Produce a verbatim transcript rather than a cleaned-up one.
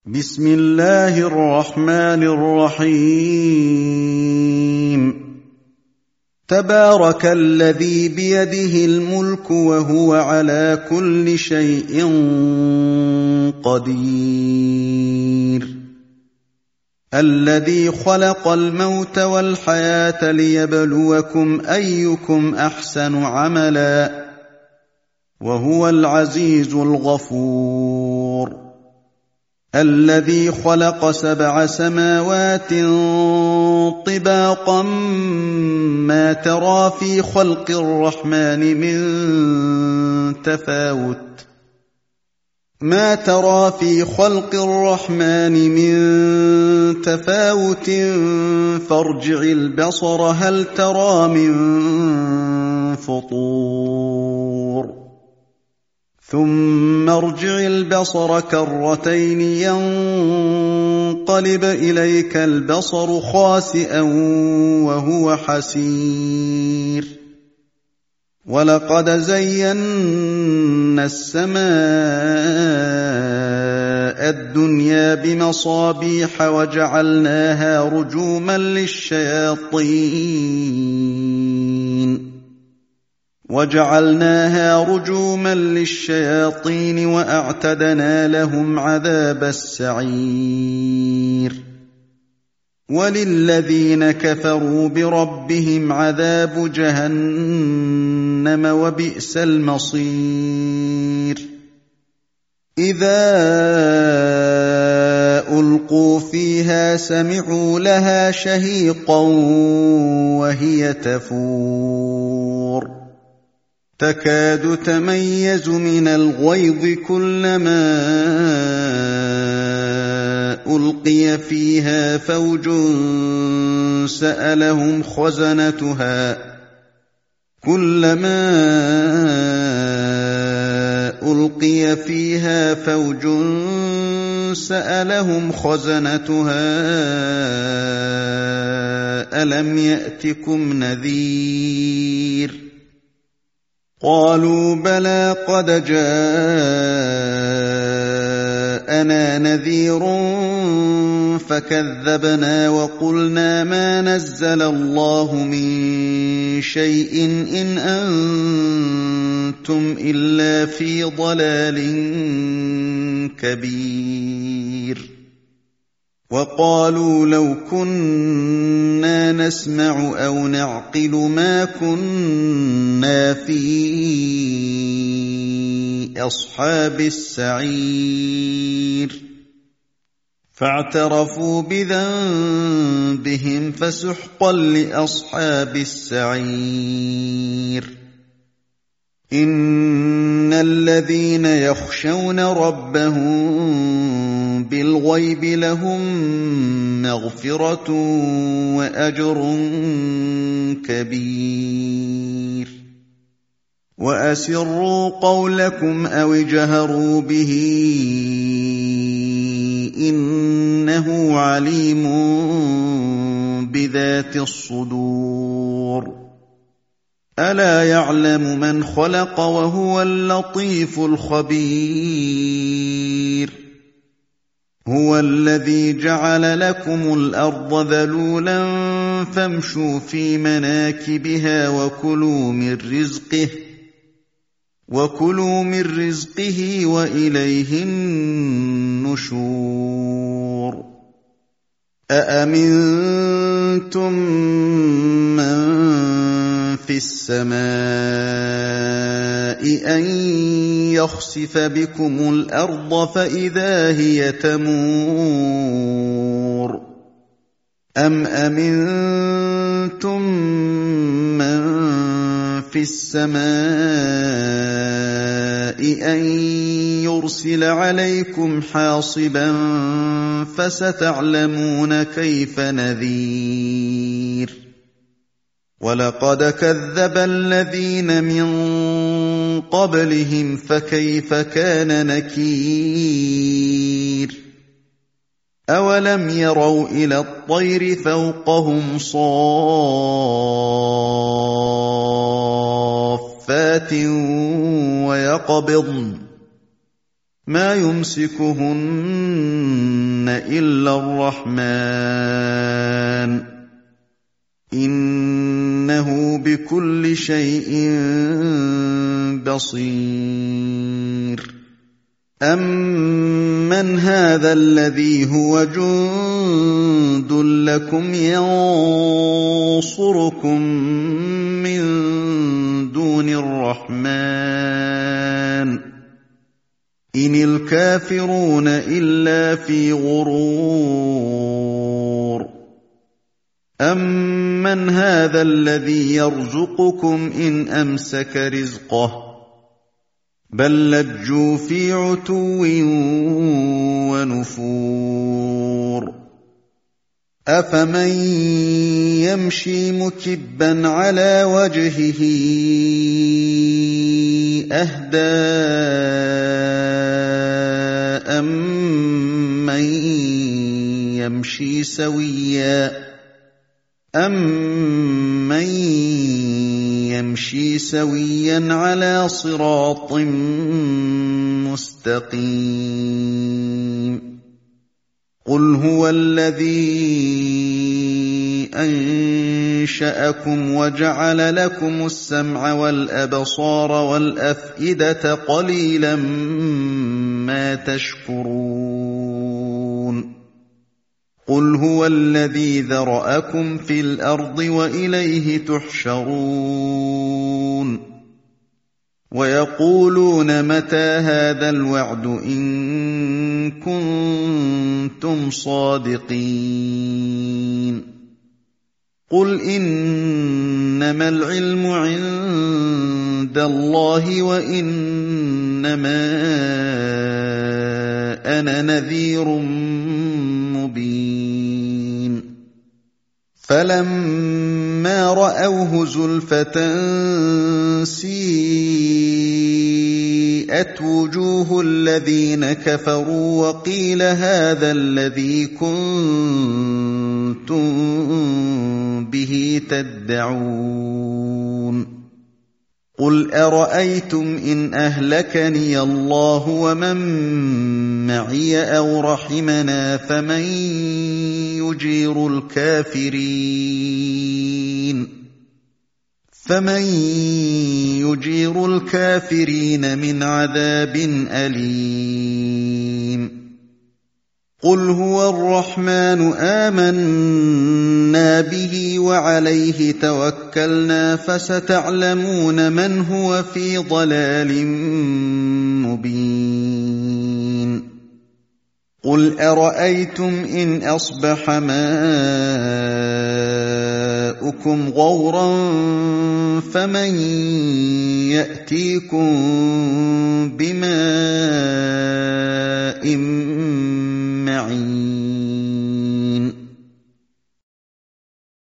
بسم الله الرحمن الرحيم تبارك الذي بيده الملك وهو على كل شيء قدير الذي خلق الموت والحياة ليبلوكم أيكم أحسن عملا وهو العزيز الغفور الذي خلق سبع سماوات طباقا ما ترى في خلق الرحمن من تفاوت ما ترى في خلق الرحمن من تفاوت فارجع البصر هل ترى من فطور ثم ارجع البصر كرتين ينقلب إليك البصر خاسئا وهو حسير ولقد زينا السماء الدنيا بمصابيح وجعلناها رجوما للشياطين وجعلناها رجوما للشياطين وأعتدنا لهم عذاب السعير وللذين كفروا بربهم عذاب جهنم وبئس المصير إذا ألقوا فيها سمعوا لها شهيقا وهي تفور تكاد تميز من الغيظ كلما ألقي فيها فوج سألهم خزنتها كلما ألقي فيها فوج سألهم خزنتها ألم يأتكم نذير قالوا بلى قد جاءنا نذير فكذبنا وقلنا ما نزل الله من شيء إن أنتم إلا في ضلال كبير وقالوا لو كنا نسمع أو نعقل ما كنا في أصحاب السعير فاعترفوا بذنبهم فسحقا لأصحاب السعير إن الذين يخشون ربهم بالغيب لهم مغفرة وأجر كبير وأسروا قولكم أو اجهروا به إنه عليم بذات الصدور ألا يعلم من خلق وهو اللطيف الخبير هو الذي جعل لكم الأرض ذلولا فامشوا في مناكبها وكلوا من رزقه وكلوا من رزقه وإليه النشور أأمنتم من في السماء أن يخسف بكم الأرض فإذا هي تمور أم أمنتم من في السماء أن يرسل عليكم حاصبا فستعلمون كيف نذير ولقد كذب الذين من قبلهم فكيف كان نكير أولم يروا إلى الطير فوقهم صافات ويقبضن ما يمسكهن إلا الرحمن إنه بكل شيء بصير أَمَّنْ هَٰذَا الَّذِي هُوَ جُندٌ لَّكُمْ يَنصُرُكُم مِّن دُونِ الرَّحْمَٰنِ إِنِ الْكَافِرُونَ إِلَّا فِي غُرُورٍ أَمَّنْ هَٰذَا الَّذِي يَرْزُقُكُمْ إِنْ أَمْسَكَ رِزْقَهُ بَل لَّجُّوا فِي عُتُوٍّ وَنُفُورٍ أَفَمَن يَمْشِي مُكِبًّا عَلَىٰ وَجْهِهِ أَهْدَىٰ أَمَّن يَمْشِي سَوِيًّا أَمَّن يَمْشِي سَوِيًّا عَلَىٰ صِرَاطٍ مُّسْتَقِيمٍ قُلْ هُوَ الَّذِي أَنشَأَكُمْ وَجَعَلَ لَكُمُ السَّمْعَ وَالْأَبْصَارَ وَالْأَفْئِدَةَ قَلِيلًا مَّا تَشْكُرُونَ قُلْ هُوَ الَّذِي ذَرَأَكُمْ فِي الْأَرْضِ وَإِلَيْهِ تُحْشَرُونَ وَيَقُولُونَ مَتَىٰ هَٰذَا الْوَعْدُ إِن كُنتُمْ صَادِقِينَ قُلْ إِنَّمَا الْعِلْمُ عِندَ اللَّهِ وَإِنَّمَا أَنَا نَذِيرٌ مُّبِينٌ فَلَمَّا رَأَوْهُ زُلْفَةً سِيئَتْ وُجُوهُ الَّذِينَ كَفَرُوا وَقِيلَ هَٰذَا الَّذِي كُنتُم بِهِ تَدَّعُونَ قُلْ أَرَأَيْتُمْ إِنْ أَهْلَكَنِيَ اللَّهُ وَمَن مَّعِيَ أَوْ رَحِمَنَا فَمَن يُجِيرُ الْكَافِرِينَ فَمَن يُجِيرُ الْكَافِرِينَ مِنْ عَذَابٍ أَلِيمٍ قُلْ هُوَ الرَّحْمَٰنُ آمَنَّا بِهِ وَعَلَيْهِ تَوَكَّلْنَا فَسَتَعْلَمُونَ مَنْ هُوَ فِي ضَلَالٍ مُّبِينٍ قُلْ أَرَأَيْتُمْ إِنْ أَصْبَحَ مَاؤُكُمْ غَوْرًا فَمَن يَأْتِيكُم بِمَاءٍ مَّعِينٍ